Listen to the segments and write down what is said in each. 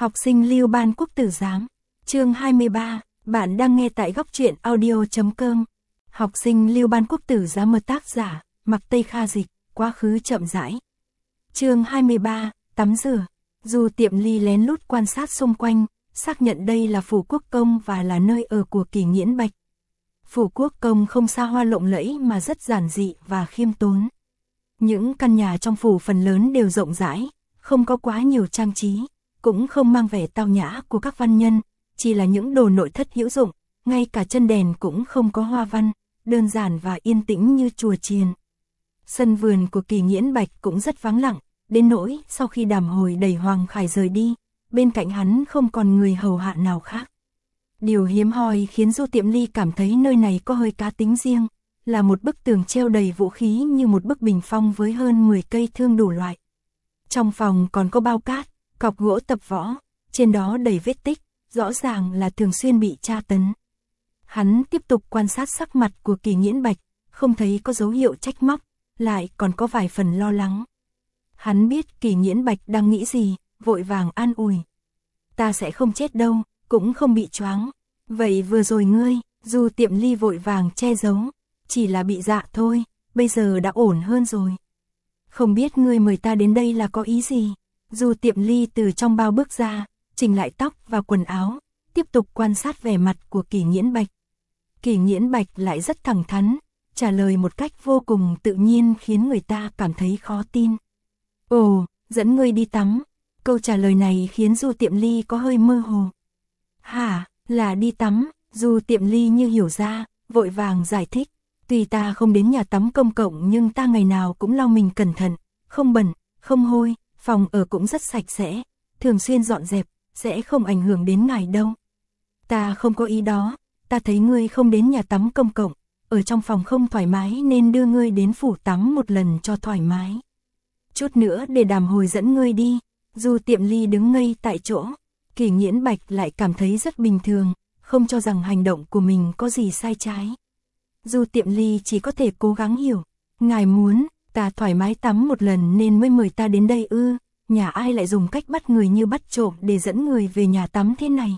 Học sinh Lưu Ban Quốc tử giám. Chương 23, bạn đang nghe tại góc truyện audio.com. Học sinh Lưu Ban Quốc tử giám, tác giả Mạc Tây Kha dịch, quá khứ chậm rãi. Chương 23, tắm rửa. Du Tiệm Ly lén lút quan sát xung quanh, xác nhận đây là phủ quốc công và là nơi ở của Kỳ Nghiễn Bạch. Phủ quốc công không xa hoa lộng lẫy mà rất giản dị và khiêm tốn. Những căn nhà trong phủ phần lớn đều rộng rãi, không có quá nhiều trang trí, cũng không mang vẻ tao nhã của các văn nhân, chỉ là những đồ nội thất hữu dụng, ngay cả chân đèn cũng không có hoa văn, đơn giản và yên tĩnh như chùa chiền. Sân vườn của Kỳ Nghiễn Bạch cũng rất vắng lặng, đến nỗi sau khi Đàm Hồi đẩy Hoàng Khải rời đi, bên cạnh hắn không còn người hầu hạ nào khác. Điều hiếm hoi khiến Du Tiệm Ly cảm thấy nơi này có hơi cá tính riêng, là một bức tường treo đầy vũ khí như một bức bình phong với hơn 10 cây thương đủ loại. Trong phòng còn có bao cát, cọc gỗ tập võ, trên đó đầy vết tích, rõ ràng là thường xuyên bị tra tấn. Hắn tiếp tục quan sát sắc mặt của Kỳ Nghiễn Bạch, không thấy có dấu hiệu trách móc, lại còn có vài phần lo lắng. Hắn biết Kỳ Nghiễn Bạch đang nghĩ gì, vội vàng an ủi. Ta sẽ không chết đâu, cũng không bị choáng. Vậy vừa rồi ngươi, Du Tiệm Ly vội vàng che giấu, chỉ là bị dạ thôi, bây giờ đã ổn hơn rồi. Không biết ngươi mời ta đến đây là có ý gì? Du Tiệm Ly từ trong bao bước ra, chỉnh lại tóc và quần áo, tiếp tục quan sát vẻ mặt của Kỳ Nghiễn Bạch. Kỳ Nghiễn Bạch lại rất thẳng thắn, trả lời một cách vô cùng tự nhiên khiến người ta cảm thấy khó tin. Ồ, dẫn ngươi đi tắm. Câu trả lời này khiến Du Tiệm Ly có hơi mơ hồ. Hả, là đi tắm? Du Tiệm Ly như hiểu ra, vội vàng giải thích. Tuy ta không đến nhà tắm công cộng nhưng ta ngày nào cũng lau mình cẩn thận, không bẩn, không hôi, phòng ở cũng rất sạch sẽ, thường xuyên dọn dẹp, sẽ không ảnh hưởng đến ngài đâu. Ta không có ý đó, ta thấy ngươi không đến nhà tắm công cộng, ở trong phòng không thoải mái nên đưa ngươi đến phủ tắm một lần cho thoải mái. Chút nữa để Đàm Hồi dẫn ngươi đi. Du Tiệm Ly đứng ngây tại chỗ, Kỳ Nghiễn Bạch lại cảm thấy rất bình thường, không cho rằng hành động của mình có gì sai trái. Du Tiệm Ly chỉ có thể cố gắng hiểu, ngài muốn ta thoải mái tắm một lần nên mới mời ta đến đây ư? Nhà ai lại dùng cách bắt người như bắt trộm để dẫn người về nhà tắm thế này?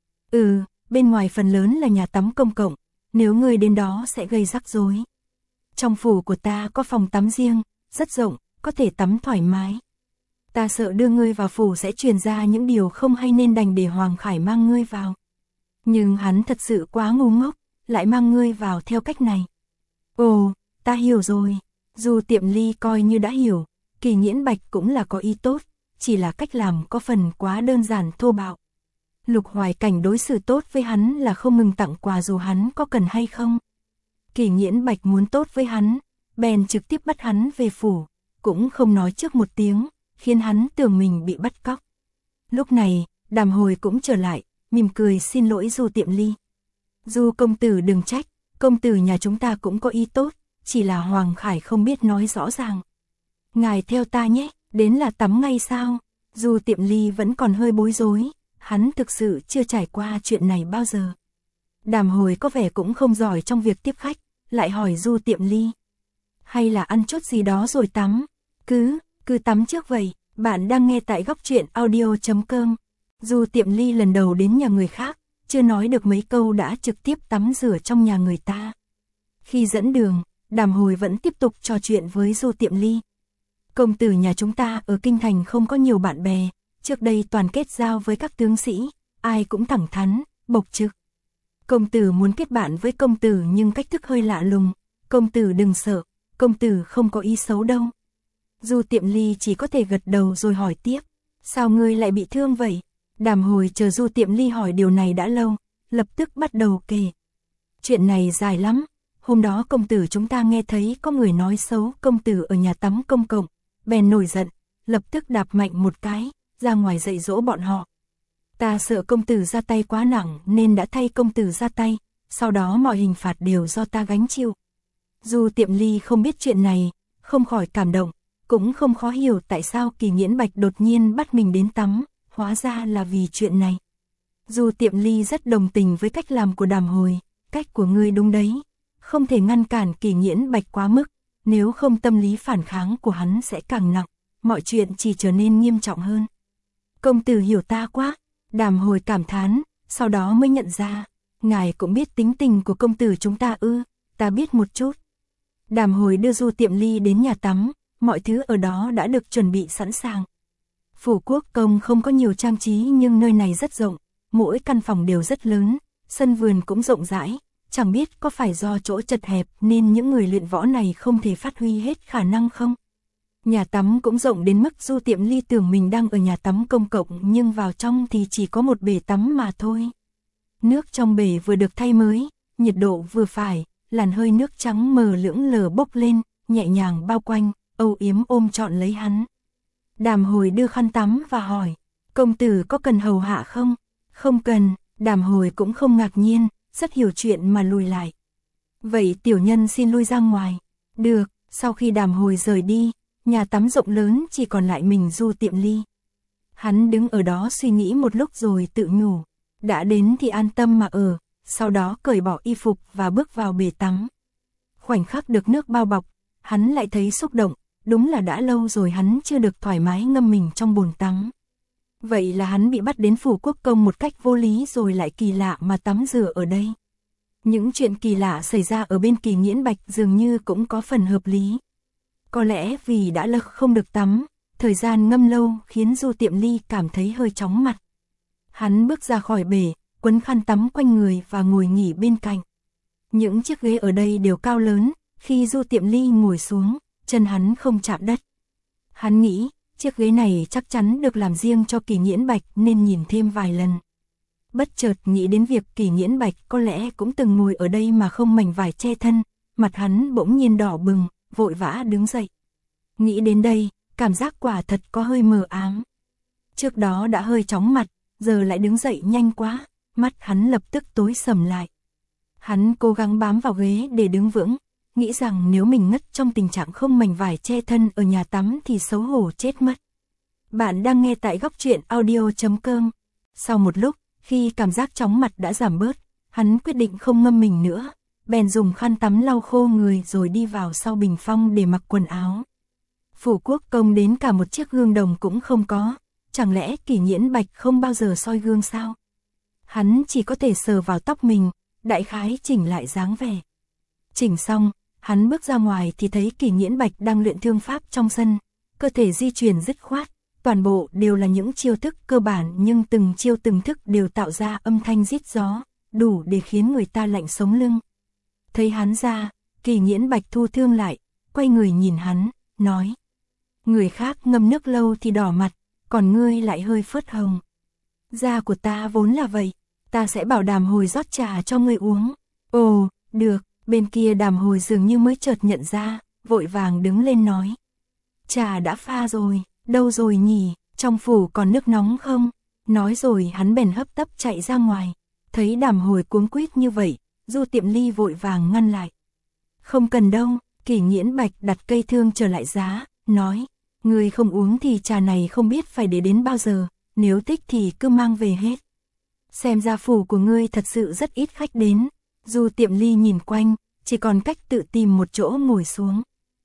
Bên ngoài phần lớn là nhà tắm công cộng, nếu người đến đó sẽ gây rắc rối. Trong phủ của ta có phòng tắm riêng, rất rộng, có thể tắm thoải mái. Ta sợ đưa ngươi vào phủ sẽ truyền ra những điều không hay nên đành để Hoàng Khải mang ngươi vào. Nhưng hắn thật sự quá ngu ngốc, lại mang ngươi vào theo cách này. Ồ, ta hiểu rồi. Du Tiệm Ly coi như đã hiểu, Kỳ Nghiễn Bạch cũng là có ý tốt, chỉ là cách làm có phần quá đơn giản thô bạo. Lục Hoài Cảnh đối xử tốt với hắn là không ngừng tặng quà dù hắn có cần hay không. Kỳ Nghiễn Bạch muốn tốt với hắn, bèn trực tiếp bắt hắn về phủ, cũng không nói trước một tiếng, khiến hắn tưởng mình bị bắt cóc. Lúc này, Đàm Hồi cũng trở lại, mỉm cười xin lỗi Du Tiệm Ly. Du công tử đừng trách, công tử nhà chúng ta cũng có ý tốt, chỉ là Hoàng Khải không biết nói rõ ràng. Ngài theo ta nhé, đến là tắm ngay sao? Du Tiệm Ly vẫn còn hơi bối rối, hắn thực sự chưa trải qua chuyện này bao giờ. Đàm Hồi có vẻ cũng không giỏi trong việc tiếp khách, lại hỏi Du Tiệm Ly. Hay là ăn chút gì đó rồi tắm? Cứ tắm trước vậy. Bạn đang nghe tại góc truyện audio.com. Du Tiệm Ly lần đầu đến nhà người khác, chưa nói được mấy câu đã trực tiếp tắm rửa trong nhà người ta. Khi dẫn đường, Đàm Hồi vẫn tiếp tục trò chuyện với Du Tiệm Ly. Công tử nhà chúng ta ở Kinh Thành không có nhiều bạn bè, trước đây toàn kết giao với các tướng sĩ, ai cũng thẳng thắn, bộc trực. Công tử muốn kết bạn với công tử nhưng cách thức hơi lạ lùng, công tử đừng sợ, công tử không có ý xấu đâu. Du Tiệm Ly chỉ có thể gật đầu rồi hỏi tiếp, sao ngươi lại bị thương vậy? Đàm Hồi chờ Du Tiệm Ly hỏi điều này đã lâu, lập tức bắt đầu kể. Chuyện này dài lắm, hôm đó công tử chúng ta nghe thấy có người nói xấu công tử ở nhà tắm công cộng, bèn nổi giận, lập tức đạp mạnh một cái, ra ngoài dạy dỗ bọn họ. Ta sợ công tử ra tay quá nặng nên đã thay công tử ra tay, sau đó mọi hình phạt đều do ta gánh chịu. Du Tiệm Ly không biết chuyện này, không khỏi cảm động, cũng không khó hiểu tại sao Kỳ Nghiễn Bạch đột nhiên bắt mình đến tắm, hóa ra là vì chuyện này. Du Tiệm Ly rất đồng tình với cách làm của Đàm Hồi, cách của ngươi đúng đấy, không thể ngăn cản Kỳ Nghiễn Bạch quá mức, nếu không tâm lý phản kháng của hắn sẽ càng nặng, mọi chuyện chỉ trở nên nghiêm trọng hơn. Công tử hiểu ta quá. Đàm Hồi cảm thán, sau đó mới nhận ra, ngài cũng biết tính tình của công tử chúng ta ư? Ta biết một chút. Đàm Hồi đưa Du Tiệm Ly đến nhà tắm, mọi thứ ở đó đã được chuẩn bị sẵn sàng. Phủ Quốc Công không có nhiều trang trí nhưng nơi này rất rộng, mỗi căn phòng đều rất lớn, sân vườn cũng rộng rãi, chẳng biết có phải do chỗ chật hẹp nên những người luyện võ này không thể phát huy hết khả năng không? Nhà tắm cũng rộng đến mức Du Tiệm Ly tưởng mình đang ở nhà tắm công cộng nhưng vào trong thì chỉ có một bể tắm mà thôi. Nước trong bể vừa được thay mới, nhiệt độ vừa phải, làn hơi nước trắng mờ lững lờ bốc lên, nhẹ nhàng bao quanh, âu yếm ôm trọn lấy hắn. Đàm Hồi đưa khăn tắm và hỏi, công tử có cần hầu hạ không? Không cần, Đàm Hồi cũng không ngạc nhiên, rất hiểu chuyện mà lùi lại. Vậy tiểu nhân xin lui ra ngoài. Được, sau khi Đàm Hồi rời đi, nhà tắm rộng lớn chỉ còn lại mình Du Tiệm Ly. Hắn đứng ở đó suy nghĩ một lúc rồi tự nhủ, đã đến thì an tâm mà ở, sau đó cởi bỏ y phục và bước vào bể tắm. Khoảnh khắc được nước bao bọc, hắn lại thấy xúc động, đúng là đã lâu rồi hắn chưa được thoải mái ngâm mình trong bồn tắm. Vậy là hắn bị bắt đến Phủ Quốc Công một cách vô lý rồi lại kỳ lạ mà tắm rửa ở đây. Những chuyện kỳ lạ xảy ra ở bên Kỳ Nghiễn Bạch dường như cũng có phần hợp lý. Có lẽ vì đã lâu không được tắm, thời gian ngâm lâu khiến Du Tiệm Ly cảm thấy hơi chóng mặt. Hắn bước ra khỏi bể, quấn khăn tắm quanh người và ngồi nghỉ bên cạnh. Những chiếc ghế ở đây đều cao lớn, khi Du Tiệm Ly ngồi xuống, chân hắn không chạm đất. Hắn nghĩ, chiếc ghế này chắc chắn được làm riêng cho Kỳ Nghiễn Bạch nên nhìn thêm vài lần. Bất chợt nghĩ đến việc Kỳ Nghiễn Bạch có lẽ cũng từng ngồi ở đây mà không mảnh vải che thân, mặt hắn bỗng nhiên đỏ bừng, vội vã đứng dậy. Nghĩ đến đây, cảm giác quả thật có hơi mờ ám. Trước đó đã hơi chóng mặt, giờ lại đứng dậy nhanh quá, mắt hắn lập tức tối sầm lại. Hắn cố gắng bám vào ghế để đứng vững, nghĩ rằng nếu mình ngất trong tình trạng không mảnh vải che thân ở nhà tắm thì xấu hổ chết mất. Bạn đang nghe tại Góc Truyện Audio.com. Sau một lúc, khi cảm giác chóng mặt đã giảm bớt, hắn quyết định không ngâm mình nữa, bèn dùng khăn tắm lau khô người rồi đi vào sau bình phong để mặc quần áo. Phủ Quốc Công đến cả một chiếc gương đồng cũng không có, chẳng lẽ Kỳ Nghiễn Bạch không bao giờ soi gương sao? Hắn chỉ có thể sờ vào tóc mình, đại khái chỉnh lại dáng vẻ. Chỉnh xong, hắn bước ra ngoài thì thấy Kỳ Nghiễn Bạch đang luyện thương pháp trong sân, cơ thể di chuyển dứt khoát, toàn bộ đều là những chiêu thức cơ bản nhưng từng chiêu từng thức đều tạo ra âm thanh rít gió, đủ để khiến người ta lạnh sống lưng. Thấy hắn ra, Kỳ Nghiễn Bạch thu thương lại, quay người nhìn hắn, nói: người khác ngâm nước lâu thì đỏ mặt, còn ngươi lại hơi phớt hồng. Da của ta vốn là vậy, ta sẽ bảo Đàm Hồi rót trà cho ngươi uống. Ồ, được. Bên kia Đàm Hồi dường như mới chợt nhận ra, vội vàng đứng lên nói: trà đã pha rồi, đâu rồi nhỉ, trong phủ còn nước nóng không? Nói rồi hắn bèn hấp tấp chạy ra ngoài. Thấy Đàm Hồi cuống quýt như vậy, Du Tiệm Ly vội vàng ngăn lại. Không cần đâu. Kỳ Nghiễn Bạch đặt cây thương trở lại giá, nói: ngươi không uống thì trà này không biết phải để đến bao giờ, nếu thích thì cứ mang về hết. Xem ra phủ của ngươi thật sự rất ít khách đến. Du Tiệm Ly nhìn quanh, chỉ còn cách tự tìm một chỗ ngồi xuống.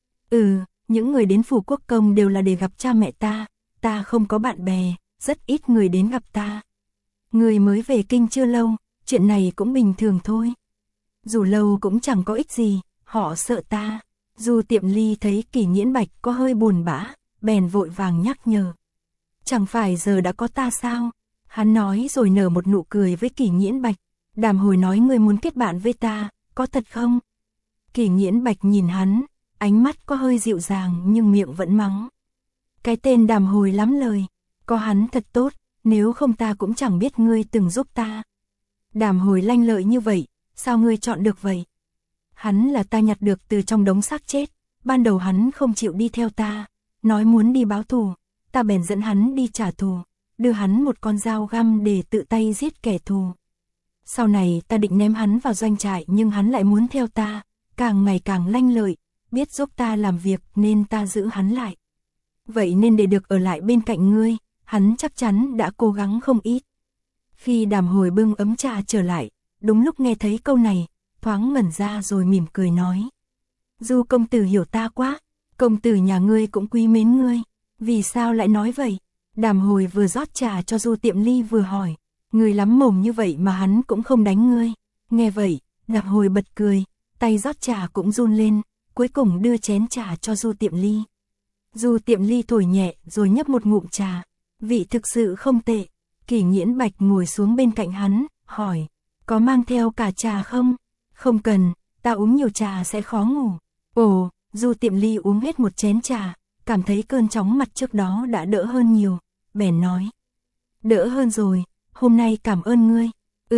Những người đến Phủ Quốc Công đều là để gặp cha mẹ ta không có bạn bè, rất ít người đến gặp ta. Người mới về kinh chưa lâu, chuyện này cũng bình thường thôi. Dù lâu cũng chẳng có ích gì, họ sợ ta. Du Tiệm Ly thấy Kỳ Nghiễn Bạch có hơi buồn bã, bèn vội vàng nhắc nhở. Chẳng phải giờ đã có ta sao? Hắn nói rồi nở một nụ cười với Kỳ Nghiễn Bạch. Đàm Hồi nói ngươi muốn kết bạn với ta, có thật không? Kỳ Nghiễn Bạch nhìn hắn, ánh mắt có hơi dịu dàng nhưng miệng vẫn mắng. Cái tên Đàm Hồi lắm lời, có hắn thật tốt, nếu không ta cũng chẳng biết ngươi từng giúp ta. Đàm Hồi lanh lợi như vậy, sao ngươi chọn được vậy? Hắn là ta nhặt được từ trong đống xác chết, ban đầu hắn không chịu đi theo ta, nói muốn đi báo thù, ta bèn dẫn hắn đi trả thù, đưa hắn một con dao găm để tự tay giết kẻ thù. Sau này ta định ném hắn vào doanh trại nhưng hắn lại muốn theo ta, càng ngày càng lanh lợi, biết giúp ta làm việc nên ta giữ hắn lại. Vậy nên để được ở lại bên cạnh ngươi, hắn chắc chắn đã cố gắng không ít. Khi Đàm Hồi bưng ấm trà trở lại, đúng lúc nghe thấy câu này, thoáng ngẩn ra rồi mỉm cười nói. Du công tử hiểu ta quá, công tử nhà ngươi cũng quý mến ngươi, vì sao lại nói vậy? Đàm Hồi vừa rót trà cho Du Tiệm Ly vừa hỏi, ngươi lắm mồm như vậy mà hắn cũng không đánh ngươi. Nghe vậy, Đàm Hồi bật cười, tay rót trà cũng run lên, cuối cùng đưa chén trà cho Du Tiệm Ly. Du Tiệm Ly thổi nhẹ rồi nhấp một ngụm trà, vị thực sự không tệ. Kỷ Nghiễn Bạch ngồi xuống bên cạnh hắn, hỏi, có mang theo cả trà không? Không cần, ta uống nhiều trà sẽ khó ngủ. Ồ, Du Tiệm Ly uống hết một chén trà, cảm thấy cơn chóng mặt trước đó đã đỡ hơn nhiều, bèn nói. Đỡ hơn rồi, hôm nay cảm ơn ngươi.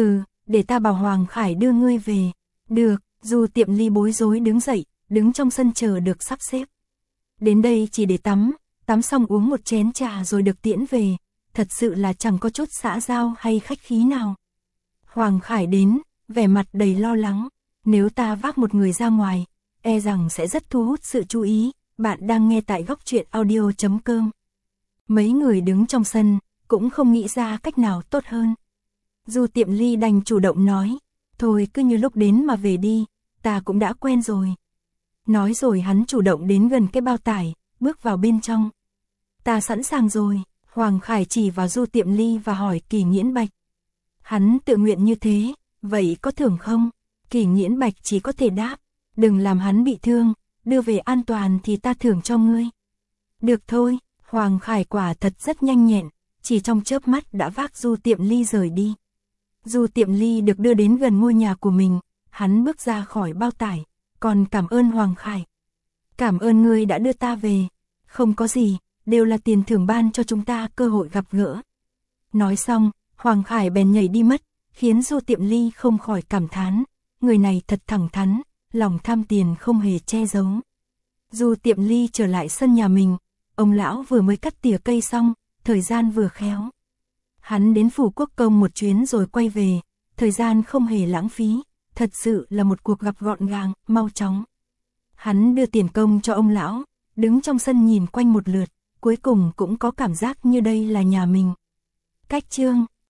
Để ta bảo Hoàng Khải đưa ngươi về. Được, Du Tiệm Ly bối rối đứng dậy, đứng trong sân chờ được sắp xếp. Đến đây chỉ để tắm xong uống một chén trà rồi được tiễn về, thật sự là chẳng có chút xã giao hay khách khí nào. Hoàng Khải đến, vẻ mặt đầy lo lắng, nếu ta vác một người ra ngoài, e rằng sẽ rất thu hút sự chú ý. Bạn đang nghe tại Góc Truyện Audio.com. Mấy người đứng trong sân, cũng không nghĩ ra cách nào tốt hơn. Du Tiệm Ly đành chủ động nói, thôi cứ như lúc đến mà về đi, ta cũng đã quen rồi. Nói rồi hắn chủ động đến gần cái bao tải, bước vào bên trong. Ta sẵn sàng rồi, Hoàng Khải chỉ vào Du Tiệm Ly và hỏi Kỷ Nghiễn Bạch. Hắn tự nguyện như thế, vậy có thưởng không? Kỷ Nghiễn Bạch chỉ có thể đáp, đừng làm hắn bị thương, đưa về an toàn thì ta thưởng cho ngươi. Được thôi, Hoàng Khải quả thật rất nhanh nhẹn, chỉ trong chớp mắt đã vác Du Tiệm Ly rời đi. Du Tiệm Ly được đưa đến gần ngôi nhà của mình, hắn bước ra khỏi bao tải, còn cảm ơn Hoàng Khải. Cảm ơn ngươi đã đưa ta về, không có gì, đều là tiền thưởng ban cho chúng ta cơ hội gặp gỡ. Nói xong, Hoàng Khải bèn nhảy đi mất, khiến Du Tiệm Ly không khỏi cảm thán, người này thật thẳng thắn, lòng tham tiền không hề che giấu. Du Tiệm Ly trở lại sân nhà mình, ông lão vừa mới cắt tỉa cây xong, thời gian vừa khéo. Hắn đến Phủ Quốc Công một chuyến rồi quay về, thời gian không hề lãng phí, thật sự là một cuộc gặp gọn gàng, mau chóng. Hắn đưa tiền công cho ông lão, đứng trong sân nhìn quanh một lượt, cuối cùng cũng có cảm giác như đây là nhà mình. Cách chương